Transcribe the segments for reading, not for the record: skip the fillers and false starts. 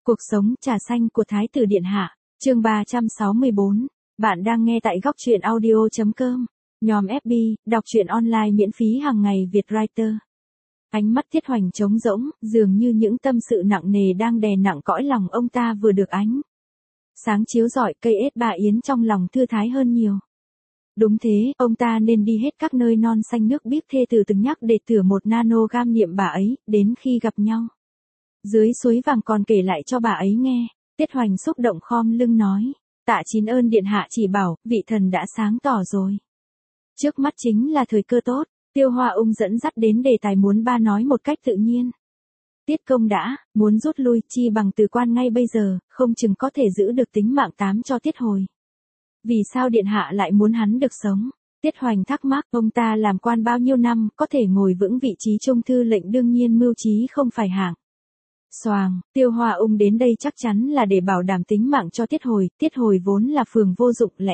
Cuộc sống trà xanh của Thái tử Điện Hạ, chương 364. Bạn đang nghe tại góc truyện audio.com. Nhóm FB, đọc truyện online miễn phí hàng ngày Việt Writer. Ánh mắt Tiết Hoành trống rỗng, dường như những tâm sự nặng nề đang đè nặng cõi lòng ông ta vừa được ánh sáng chiếu rọi, cây ết bà yến trong lòng thư thái hơn nhiều. Đúng thế, ông ta nên đi hết các nơi non xanh nước biếc thê tử từng nhắc để thử một nanogram niệm bà ấy, đến khi gặp nhau dưới suối vàng còn kể lại cho bà ấy nghe. Tiết Hoành xúc động khom lưng nói, tạ chín ơn Điện Hạ chỉ bảo, vị thần đã sáng tỏ rồi. Trước mắt chính là thời cơ tốt. Tiêu Hoa Ung dẫn dắt đến đề tài muốn ba nói một cách tự nhiên. Tiết công đã muốn rút lui, chi bằng từ quan ngay bây giờ, không chừng có thể giữ được tính mạng tám cho Tiết Hồi. Vì sao Điện Hạ lại muốn hắn được sống? Tiết Hoành thắc mắc, ông ta làm quan bao nhiêu năm, có thể ngồi vững vị trí trung thư lệnh, đương nhiên mưu trí không phải hạng xoàng. Tiêu Hoa Ung đến đây chắc chắn là để bảo đảm tính mạng cho Tiết Hồi. Tiết Hồi vốn là phường vô dụng, lẽ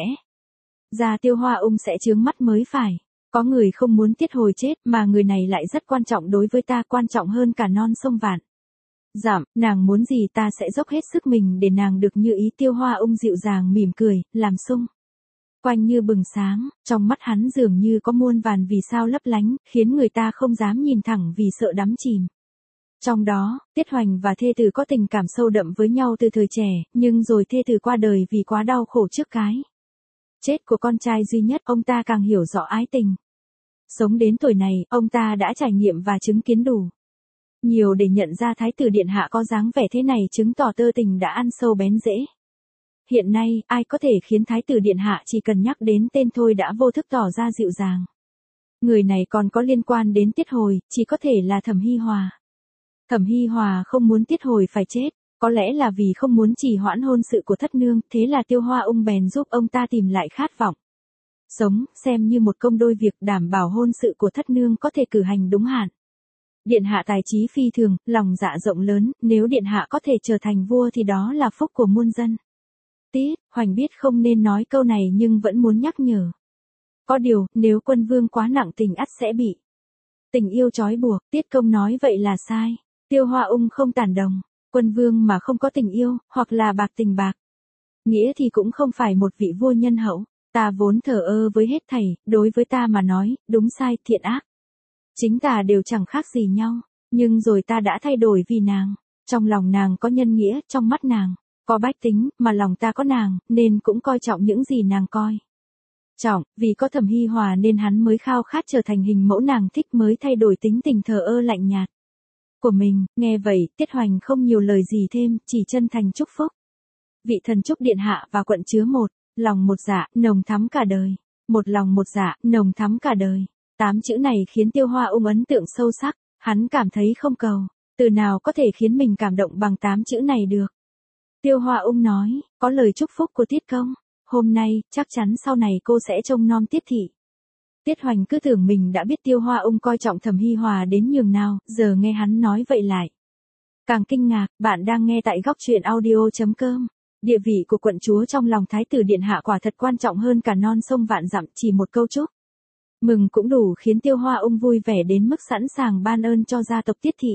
ra Tiêu Hoa Ung sẽ chướng mắt mới phải. Có người không muốn Tiết Hồi chết, mà người này lại rất quan trọng đối với ta, quan trọng hơn cả non sông vạn dặm. Nàng muốn gì ta sẽ dốc hết sức mình để nàng được như ý. Tiêu Hoa Ung dịu dàng mỉm cười, làm xung quanh như bừng sáng, trong mắt hắn dường như có muôn vàn vì sao lấp lánh, khiến người ta không dám nhìn thẳng vì sợ đắm chìm. Trong đó, Tiết Hoành và thê tử có tình cảm sâu đậm với nhau từ thời trẻ, nhưng rồi thê tử qua đời vì quá đau khổ trước cái chết của con trai duy nhất, ông ta càng hiểu rõ ái tình. Sống đến tuổi này, ông ta đã trải nghiệm và chứng kiến đủ nhiều để nhận ra Thái tử Điện Hạ có dáng vẻ thế này, chứng tỏ tơ tình đã ăn sâu bén rễ. Hiện nay, ai có thể khiến Thái tử Điện Hạ chỉ cần nhắc đến tên thôi đã vô thức tỏ ra dịu dàng. Người này còn có liên quan đến Tiết Hồi, chỉ có thể là Thẩm Hi Hòa. Thẩm Hi Hòa không muốn Tiết Hồi phải chết, có lẽ là vì không muốn trì hoãn hôn sự của thất nương, thế là Tiêu Hoa Ung bèn giúp ông ta tìm lại khát vọng sống, xem như một công đôi việc, đảm bảo hôn sự của thất nương có thể cử hành đúng hạn. Điện Hạ tài trí phi thường, lòng dạ rộng lớn, nếu Điện Hạ có thể trở thành vua thì đó là phúc của muôn dân. Tiết Hoành biết không nên nói câu này nhưng vẫn muốn nhắc nhở. Có điều, nếu quân vương quá nặng tình ắt sẽ bị tình yêu trói buộc. Tiết công nói vậy là sai. Tiêu Hoa Ung không tán đồng. Quân vương mà không có tình yêu, hoặc là bạc tình bạc nghĩa thì cũng không phải một vị vua nhân hậu. Ta vốn thờ ơ với hết thảy, đối với ta mà nói, đúng sai, thiện ác chính tà đều chẳng khác gì nhau. Nhưng rồi ta đã thay đổi vì nàng. Trong lòng nàng có nhân nghĩa, trong mắt nàng có bách tính, mà lòng ta có nàng, nên cũng coi trọng những gì nàng coi trọng. Vì có Thẩm Hi Hòa nên hắn mới khao khát trở thành hình mẫu nàng thích, mới thay đổi tính tình thờ ơ lạnh nhạt của mình. Nghe vậy, Tiết Hoành không nhiều lời gì thêm, chỉ chân thành chúc phúc. Vị thần chúc Điện Hạ và quận chứa một lòng một dạ, nồng thắm cả đời. Một lòng một dạ, nồng thắm cả đời. 8 chữ này khiến Tiêu Hoa Ung ấn tượng sâu sắc. Hắn cảm thấy không cầu từ nào có thể khiến mình cảm động bằng 8 chữ này được. Tiêu Hoa Ung nói, có lời chúc phúc của Tiết công, hôm nay, chắc chắn sau này cô sẽ trông nom Tiết thị. Tiết Hoành cứ tưởng mình đã biết Tiêu Hoa Ung coi trọng Thẩm Hi Hòa đến nhường nào, giờ nghe hắn nói vậy lại càng kinh ngạc. Bạn đang nghe tại góc truyện audio.com. Địa vị của quận chúa trong lòng Thái tử Điện Hạ quả thật quan trọng hơn cả non sông vạn dặm, chỉ một câu chúc mừng cũng đủ khiến Tiêu Hoa Ung vui vẻ đến mức sẵn sàng ban ơn cho gia tộc Tiết thị.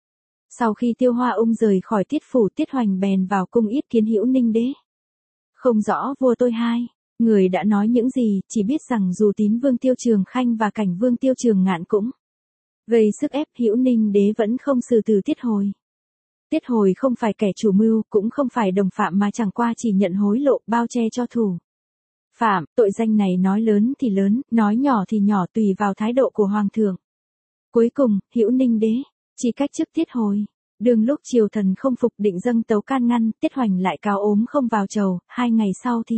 Sau khi Tiêu Hoa Ung rời khỏi Tiết phủ, Tiết Hoành bèn vào cung yết kiến Hữu Ninh đế. Không rõ vua tôi hai người đã nói những gì, chỉ biết rằng dù Tín Vương Tiêu Trường Khanh và Cảnh Vương Tiêu Trường Ngạn cũng gây sức ép, Hữu Ninh đế vẫn không xử tử Tiết Hồi. Tiết Hồi không phải kẻ chủ mưu, cũng không phải đồng phạm, mà chẳng qua chỉ nhận hối lộ, bao che cho thủ phạm. Tội danh này nói lớn thì lớn, nói nhỏ thì nhỏ, tùy vào thái độ của hoàng thượng. Cuối cùng, Hữu Ninh đế chỉ cách chức Tiết Hồi. Đương lúc triều thần không phục định dâng tấu can ngăn, Tiết Hoành lại cáo ốm không vào chầu, 2 ngày sau thì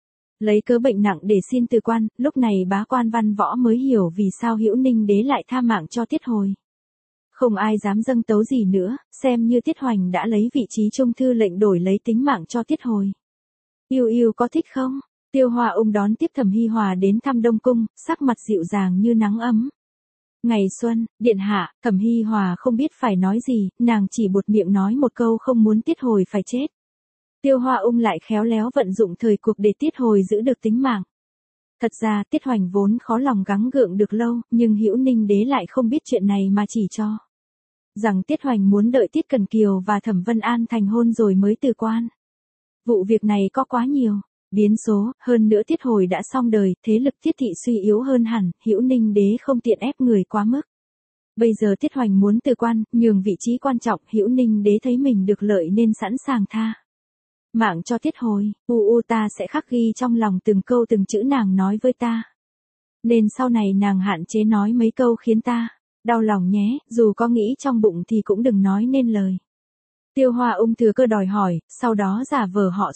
lấy cớ bệnh nặng để xin từ quan. Lúc này bá quan văn võ mới hiểu vì sao Hữu Ninh đế lại tha mạng cho Tiết Hồi. Không ai dám dâng tấu gì nữa, xem như Tiết Hoành đã lấy vị trí trung thư lệnh đổi lấy tính mạng cho Tiết Hồi. Yêu yêu có thích không? Tiêu Hoa Ung đón tiếp Thẩm Hi Hòa đến thăm Đông Cung, sắc mặt dịu dàng như nắng ấm ngày xuân. Điện Hạ. Thẩm Hi Hòa không biết phải nói gì, nàng chỉ buột miệng nói một câu không muốn Tiết Hồi phải chết. Tiêu Hoa Ung lại khéo léo vận dụng thời cuộc để Tiết Hồi giữ được tính mạng. Thật ra Tiết Hoành vốn khó lòng gắng gượng được lâu, nhưng Hữu Ninh đế lại không biết chuyện này mà chỉ cho rằng Tiết Hoành muốn đợi Tiết Cần Kiều và Thẩm Vân An thành hôn rồi mới từ quan. Vụ việc này có quá nhiều biến số, hơn nữa Tiết Hồi đã xong đời, thế lực Tiết thị suy yếu hơn hẳn, Hữu Ninh đế không tiện ép người quá mức. Bây giờ Tiết Hoành muốn từ quan, nhường vị trí quan trọng, Hữu Ninh đế thấy mình được lợi nên sẵn sàng tha mạng cho Tiết Hồi. Ta sẽ khắc ghi trong lòng từng câu từng chữ nàng nói với ta. Nên sau này nàng hạn chế nói mấy câu khiến ta đau lòng nhé, dù có nghĩ trong bụng thì cũng đừng nói nên lời. Tiêu Hoa Ung thừa cơ đòi hỏi, sau đó giả vờ họ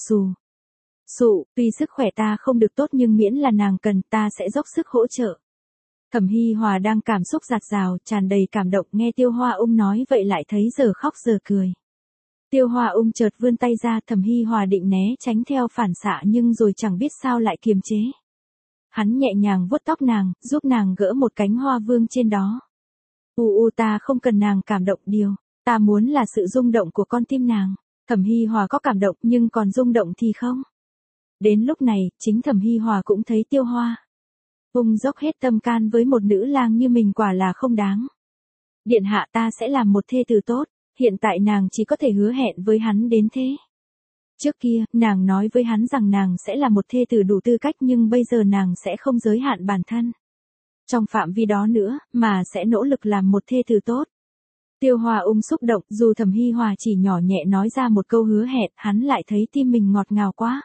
Sụ, tuy sức khỏe ta không được tốt nhưng miễn là nàng cần ta sẽ dốc sức hỗ trợ. Thẩm Hi Hòa đang cảm xúc dạt dào, tràn đầy cảm động, nghe Tiêu Hoa Ung nói vậy lại thấy giờ khóc giờ cười. Tiêu Hoa Ung chợt vươn tay ra, Thẩm Hi Hòa định né tránh theo phản xạ nhưng rồi chẳng biết sao lại kiềm chế. Hắn nhẹ nhàng vuốt tóc nàng, giúp nàng gỡ một cánh hoa vương trên đó. Ta không cần nàng cảm động, điều ta muốn là sự rung động của con tim nàng. Thẩm Hi Hòa có cảm động nhưng còn rung động thì không. Đến lúc này, chính Thẩm Hi Hòa cũng thấy Tiêu Hoa Ung dốc hết tâm can với một nữ lang như mình quả là không đáng. Điện hạ, ta sẽ làm một thê tử tốt, hiện tại nàng chỉ có thể hứa hẹn với hắn đến thế. Trước kia, nàng nói với hắn rằng nàng sẽ là một thê tử đủ tư cách nhưng bây giờ nàng sẽ không giới hạn bản thân trong phạm vi đó nữa, mà sẽ nỗ lực làm một thê tử tốt. Tiêu Hoa Ung xúc động, dù Thẩm Hi Hòa chỉ nhỏ nhẹ nói ra một câu hứa hẹn, hắn lại thấy tim mình ngọt ngào quá.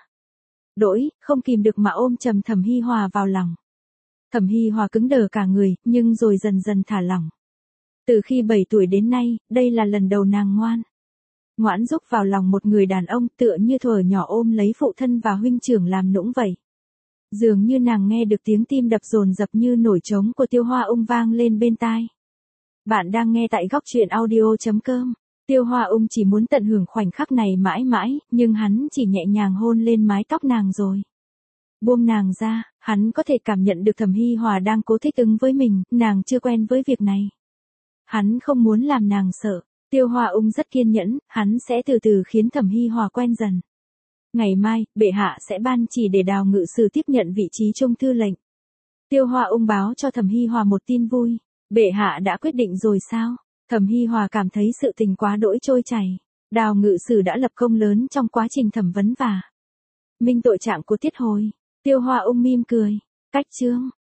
Không kìm được mà ôm chầm Thẩm Hi Hòa vào lòng. Thẩm Hi Hòa cứng đờ cả người, nhưng rồi dần dần thả lỏng. Từ khi 7 tuổi đến nay, đây là lần đầu nàng ngoãn rúc vào lòng một người đàn ông, tựa như thuở nhỏ ôm lấy phụ thân và huynh trưởng làm nũng vậy. Dường như nàng nghe được tiếng tim đập dồn dập như nổi trống của Tiêu Hoa Ung vang lên bên tai. Bạn đang nghe tại góc truyện audio.com. Tiêu Hoa Ung chỉ muốn tận hưởng khoảnh khắc này mãi mãi, nhưng hắn chỉ nhẹ nhàng hôn lên mái tóc nàng rồi buông nàng ra. Hắn có thể cảm nhận được Thẩm Hi Hòa đang cố thích ứng với mình, nàng chưa quen với việc này. Hắn không muốn làm nàng sợ. Tiêu Hoa Ung rất kiên nhẫn, hắn sẽ từ từ khiến Thẩm Hi Hòa quen dần. Ngày mai, bệ hạ sẽ ban chỉ để Đào ngự sử tiếp nhận vị trí trung thư lệnh. Tiêu Hoa Ung báo cho Thẩm Hi Hòa một tin vui. Bệ hạ đã quyết định rồi sao? Thẩm Hi Hòa cảm thấy sự tình quá đỗi trôi chảy. Đào ngự sử đã lập công lớn trong quá trình thẩm vấn và minh tội trạng của Tiết Hồi. Tiêu Hoa Ung mỉm cười. Cách chương